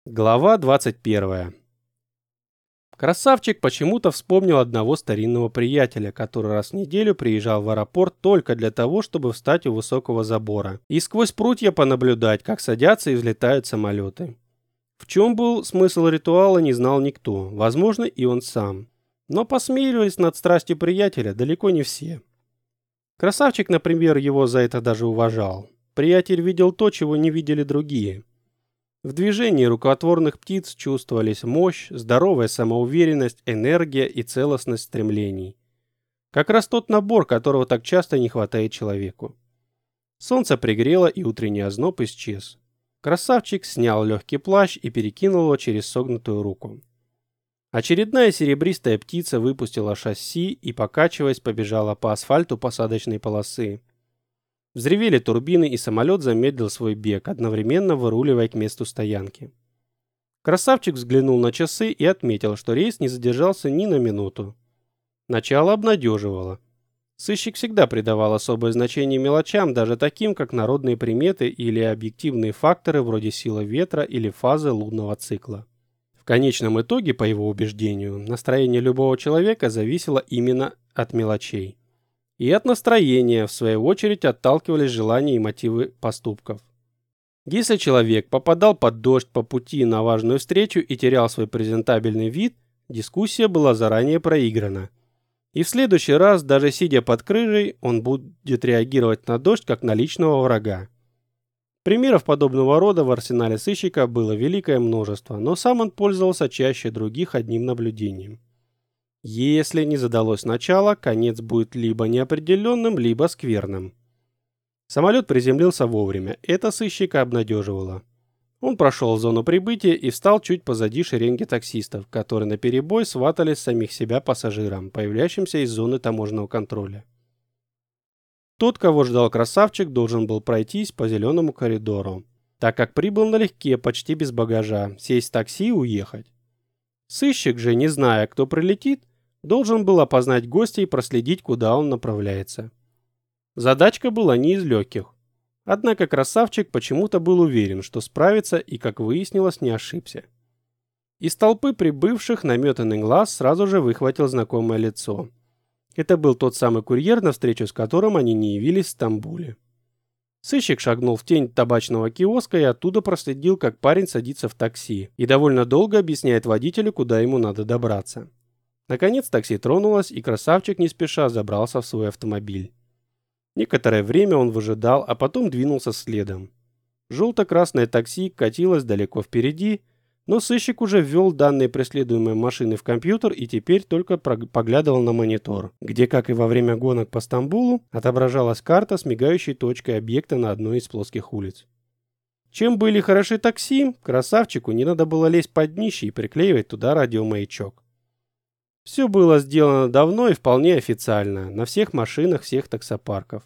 Глава 21. Красавчик почему-то вспомнил одного старинного приятеля, который раз в неделю приезжал в аэропорт только для того, чтобы встать у высокого забора и сквозь прутья понаблюдать, как садятся и взлетают самолеты. В чем был смысл ритуала, не знал никто, возможно, и он сам. Но посмеивались над страстью приятеля далеко не все. Красавчик, например, его за это даже уважал. Приятель видел то, чего не видели другие. В движении рукотворных птиц чувствовались мощь, здоровая самоуверенность, энергия и целостность стремлений. Как раз тот набор, которого так часто не хватает человеку. Солнце пригрело, и утренний озноб исчез. Красавчик снял легкий плащ и перекинул его через согнутую руку. Очередная серебристая птица выпустила шасси и, покачиваясь, побежала по асфальту посадочной полосы. Взревели турбины, и самолет замедлил свой бег, одновременно выруливая к месту стоянки. Красавчик взглянул на часы и отметил, что рейс не задержался ни на минуту. Начало обнадеживало. Сыщик всегда придавал особое значение мелочам, даже таким, как народные приметы или объективные факторы вроде силы ветра или фазы лунного цикла. В конечном итоге, по его убеждению, настроение любого человека зависело именно от мелочей. И от настроения, в свою очередь, отталкивались желания и мотивы поступков. Если человек попадал под дождь по пути на важную встречу и терял свой презентабельный вид, дискуссия была заранее проиграна. И в следующий раз, даже сидя под крышей, он будет реагировать на дождь как на личного врага. Примеров подобного рода в арсенале сыщика было великое множество, но сам он пользовался чаще других одним наблюдением. Если не задалось начало, конец будет либо неопределенным, либо скверным. Самолет приземлился вовремя, это сыщика обнадеживало. Он прошел зону прибытия и встал чуть позади шеренги таксистов, которые наперебой сватали самих себя пассажирам, появляющимся из зоны таможенного контроля. Тот, кого ждал красавчик, должен был пройтись по зеленому коридору, так как прибыл налегке, почти без багажа, сесть в такси и уехать. Сыщик же, не зная, кто прилетит, должен был опознать гостя и проследить, куда он направляется. Задачка была не из легких. Однако красавчик почему-то был уверен, что справится и, как выяснилось, не ошибся. Из толпы прибывших наметанный глаз сразу же выхватил знакомое лицо. Это был тот самый курьер, на встречу с которым они не явились в Стамбуле. Сыщик шагнул в тень табачного киоска и оттуда проследил, как парень садится в такси и довольно долго объясняет водителю, куда ему надо добраться. Наконец такси тронулось, и красавчик не спеша забрался в свой автомобиль. Некоторое время он выжидал, а потом двинулся следом. Желто-красное такси катилось далеко впереди, но сыщик уже ввел данные преследуемой машины в компьютер и теперь только поглядывал на монитор, где, как и во время гонок по Стамбулу, отображалась карта с мигающей точкой объекта на одной из плоских улиц. Чем были хороши такси, красавчику не надо было лезть под днище и приклеивать туда радиомаячок. Все было сделано давно и вполне официально, на всех машинах всех таксопарков.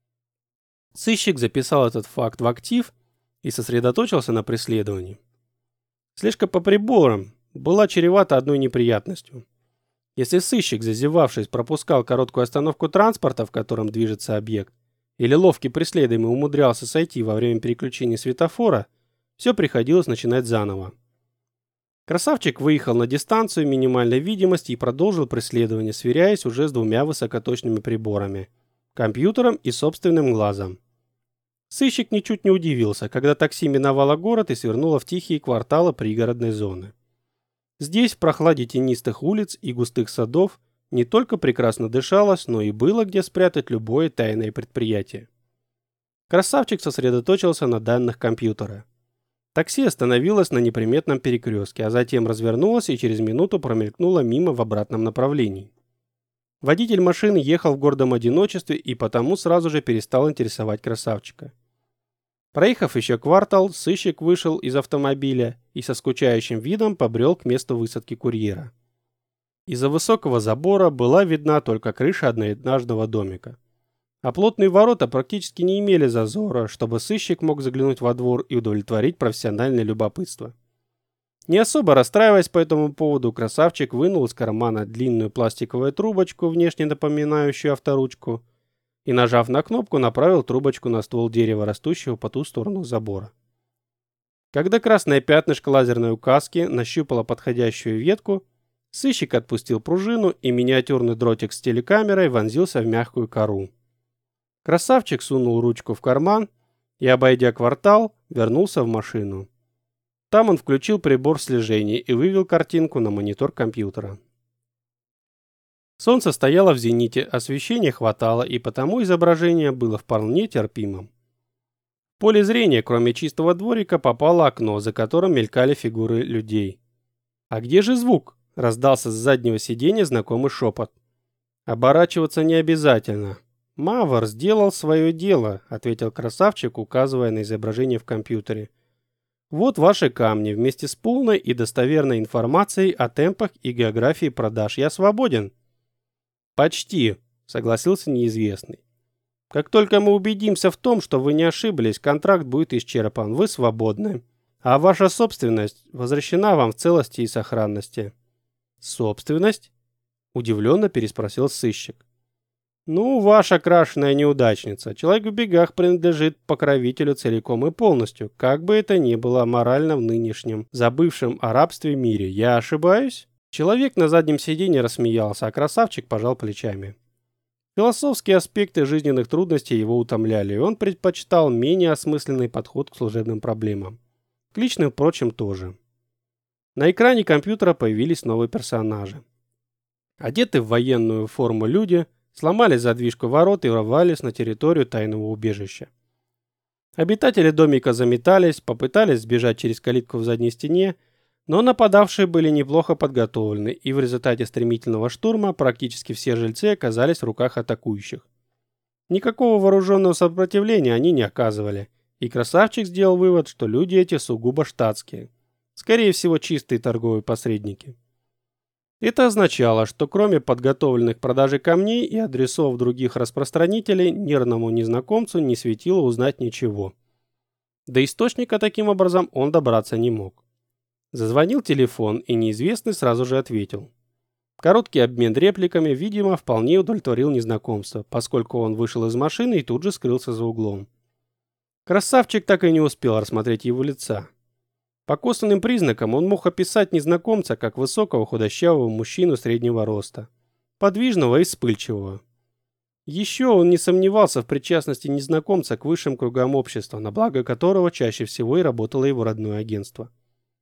Сыщик записал этот факт в актив и сосредоточился на преследовании. Слежка по приборам была чревата одной неприятностью. Если сыщик, зазевавшись, пропускал короткую остановку транспорта, в котором движется объект, или ловкий преследуемый умудрялся сойти во время переключения светофора, все приходилось начинать заново. Красавчик выехал на дистанцию минимальной видимости и продолжил преследование, сверяясь уже с двумя высокоточными приборами – компьютером и собственным глазом. Сыщик ничуть не удивился, когда такси миновало город и свернуло в тихие кварталы пригородной зоны. Здесь, в прохладе тенистых улиц и густых садов, не только прекрасно дышалось, но и было где спрятать любое тайное предприятие. Красавчик сосредоточился на данных компьютера. Такси остановилось на неприметном перекрестке, а затем развернулось и через минуту промелькнуло мимо в обратном направлении. Водитель машины ехал в гордом одиночестве и потому сразу же перестал интересовать красавчика. Проехав еще квартал, сыщик вышел из автомобиля и со скучающим видом побрел к месту высадки курьера. Из-за высокого забора была видна только крыша одноэтажного домика. А плотные ворота практически не имели зазора, чтобы сыщик мог заглянуть во двор и удовлетворить профессиональное любопытство. Не особо расстраиваясь по этому поводу, красавчик вынул из кармана длинную пластиковую трубочку, внешне напоминающую авторучку, и, нажав на кнопку, направил трубочку на ствол дерева, растущего по ту сторону забора. Когда красное пятнышко лазерной указки нащупало подходящую ветку, сыщик отпустил пружину, и миниатюрный дротик с телекамерой вонзился в мягкую кору. Красавчик сунул ручку в карман и, обойдя квартал, вернулся в машину. Там он включил прибор слежения и вывел картинку на монитор компьютера. Солнце стояло в зените, освещения хватало, и потому изображение было вполне терпимым. В поле зрения, кроме чистого дворика, попало окно, за которым мелькали фигуры людей. «А где же звук?» – раздался с заднего сиденья знакомый шепот. «Оборачиваться не обязательно. Мавр сделал свое дело», – ответил красавчик, указывая на изображение в компьютере. «Вот ваши камни вместе с полной и достоверной информацией о темпах и географии продаж. Я свободен». «Почти», – согласился неизвестный. «Как только мы убедимся в том, что вы не ошиблись, контракт будет исчерпан. Вы свободны. А ваша собственность возвращена вам в целости и сохранности». «Собственность?» – удивленно переспросил сыщик. «Ну, ваша крашеная неудачница. Человек в бегах принадлежит покровителю целиком и полностью, как бы это ни было морально в нынешнем, забывшем о рабстве мире. Я ошибаюсь?» Человек на заднем сиденье рассмеялся, а красавчик пожал плечами. Философские аспекты жизненных трудностей его утомляли, и он предпочитал менее осмысленный подход к служебным проблемам. К личным, впрочем, тоже. На экране компьютера появились новые персонажи. Одетые в военную форму люди сломали задвижку ворот и ворвались на территорию тайного убежища. Обитатели домика заметались, попытались сбежать через калитку в задней стене, но нападавшие были неплохо подготовлены, и в результате стремительного штурма практически все жильцы оказались в руках атакующих. Никакого вооруженного сопротивления они не оказывали, и красавчик сделал вывод, что люди эти сугубо штатские. Скорее всего, чистые торговые посредники. Это означало, что кроме подготовленных к продаже камней и адресов других распространителей, нервному незнакомцу не светило узнать ничего. До источника таким образом он добраться не мог. Зазвонил телефон, и неизвестный сразу же ответил. Короткий обмен репликами, видимо, вполне удовлетворил незнакомца, поскольку он вышел из машины и тут же скрылся за углом. Красавчик так и не успел рассмотреть его лица. По косвенным признакам он мог описать незнакомца как высокого худощавого мужчину среднего роста, подвижного и вспыльчивого. Еще он не сомневался в причастности незнакомца к высшим кругам общества, на благо которого чаще всего и работало его родное агентство.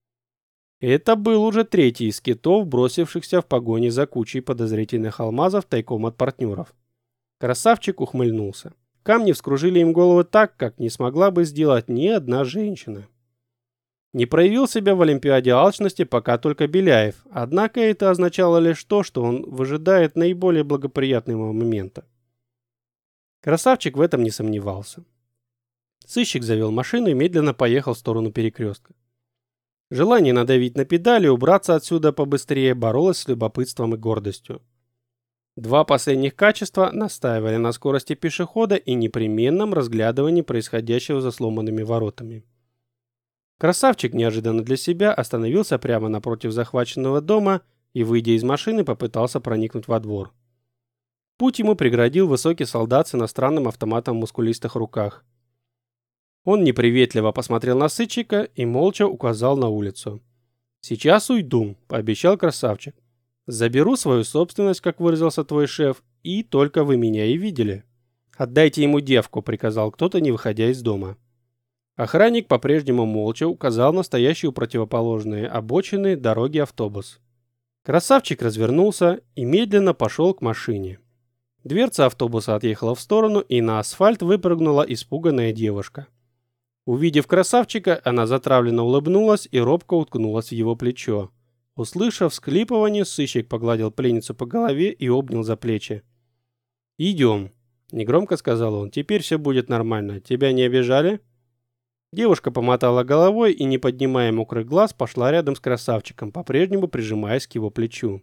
Это был уже третий из китов, бросившихся в погоне за кучей подозрительных алмазов тайком от партнеров. Красавчик ухмыльнулся. Камни вскружили им головы так, как не смогла бы сделать ни одна женщина. Не проявил себя в Олимпиаде алчности пока только Беляев, однако это означало лишь то, что он выжидает наиболее благоприятного момента. Красавчик в этом не сомневался. Сыщик завел машину и медленно поехал в сторону перекрестка. Желание надавить на педали и убраться отсюда побыстрее боролось с любопытством и гордостью. Два последних качества настаивали на скорости пешехода и непременном разглядывании происходящего за сломанными воротами. Красавчик неожиданно для себя остановился прямо напротив захваченного дома и, выйдя из машины, попытался проникнуть во двор. Путь ему преградил высокий солдат с иностранным автоматом в мускулистых руках. Он неприветливо посмотрел на сыщика и молча указал на улицу. «Сейчас уйду», – пообещал красавчик. «Заберу свою собственность, как выразился твой шеф, и только вы меня и видели». «Отдайте ему девку», – приказал кто-то, не выходя из дома. Охранник по-прежнему молча указал на стоящий у противоположной обочины дороги автобус. Красавчик развернулся и медленно пошел к машине. Дверца автобуса отъехала в сторону, и на асфальт выпрыгнула испуганная девушка. Увидев красавчика, она затравленно улыбнулась и робко уткнулась в его плечо. Услышав всхлипывание, сыщик погладил пленницу по голове и обнял за плечи. «Идем», – негромко сказал он, – «теперь все будет нормально. Тебя не обижали?» Девушка помотала головой и, не поднимая мокрых глаз, пошла рядом с красавчиком, по-прежнему прижимаясь к его плечу.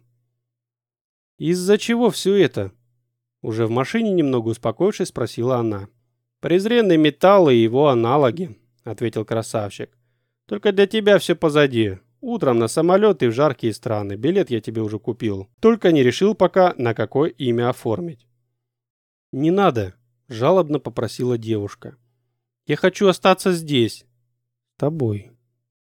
«Из-за чего все это?» Уже в машине, немного успокоившись, спросила она. «Презренный металл и его аналоги», — ответил красавчик. «Только для тебя все позади. Утром на самолет и в жаркие страны. Билет я тебе уже купил. Только не решил пока, на какое имя оформить». «Не надо», — жалобно попросила девушка. «Я хочу остаться здесь. С тобой».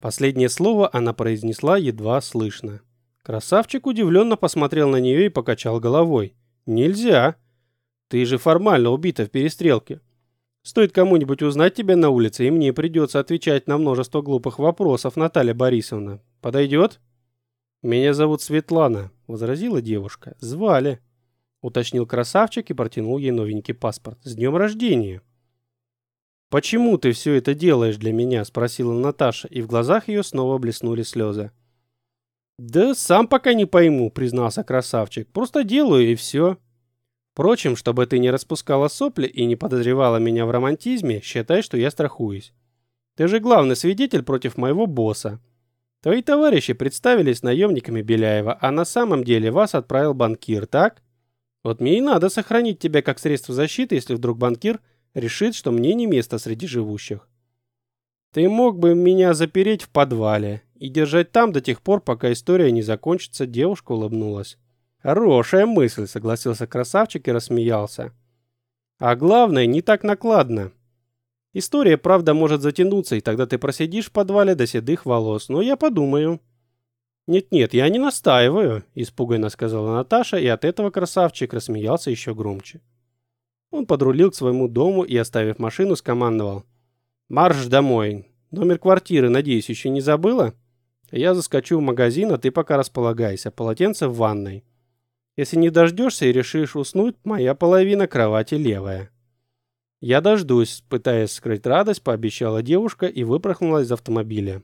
Последнее слово она произнесла едва слышно. Красавчик удивленно посмотрел на нее и покачал головой. «Нельзя. Ты же формально убита в перестрелке. Стоит кому-нибудь узнать тебя на улице, и мне придется отвечать на множество глупых вопросов, Наталья Борисовна. Подойдет?» «Меня зовут Светлана», — возразила девушка. «Звали», — уточнил красавчик и протянул ей новенький паспорт. «С днем рождения!» «Почему ты все это делаешь для меня?» — спросила Наташа, и в глазах ее снова блеснули слезы. «Да сам пока не пойму», — признался красавчик. «Просто делаю, и все. Впрочем, чтобы ты не распускала сопли и не подозревала меня в романтизме, считай, что я страхуюсь. Ты же главный свидетель против моего босса. Твои товарищи представились наемниками Беляева, а на самом деле вас отправил банкир, так? Вот мне и надо сохранить тебя как средство защиты, если вдруг банкир решит, что мне не место среди живущих. Ты мог бы меня запереть в подвале и держать там до тех пор, пока история не закончится», — девушка улыбнулась. «Хорошая мысль», — согласился красавчик и рассмеялся. «А главное, не так накладно. История, правда, может затянуться, и тогда ты просидишь в подвале до седых волос, но я подумаю». «Нет-нет, я не настаиваю», — испуганно сказала Наташа, и от этого красавчик рассмеялся еще громче. Он подрулил к своему дому и, оставив машину, скомандовал: «Марш домой. Номер квартиры, надеюсь, еще не забыла? Я заскочу в магазин, а ты пока располагайся. Полотенце в ванной. Если не дождешься и решишь уснуть, моя половина кровати левая». «Я дождусь», — пытаясь скрыть радость, пообещала девушка и выпорхнула из автомобиля.